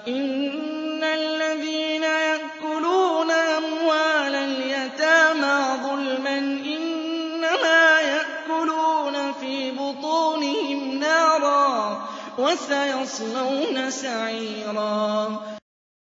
إِنَّ الَّذِينَ يَأْكُلُونَ أَمْوَالَ الْيَتَامَىٰ ظُلْمًا إِنَّمَا يَأْكُلُونَ فِي بُطُونِهِمْ نَارًا ۖ وَسَيَصْلَوْنَ سَعِيرًا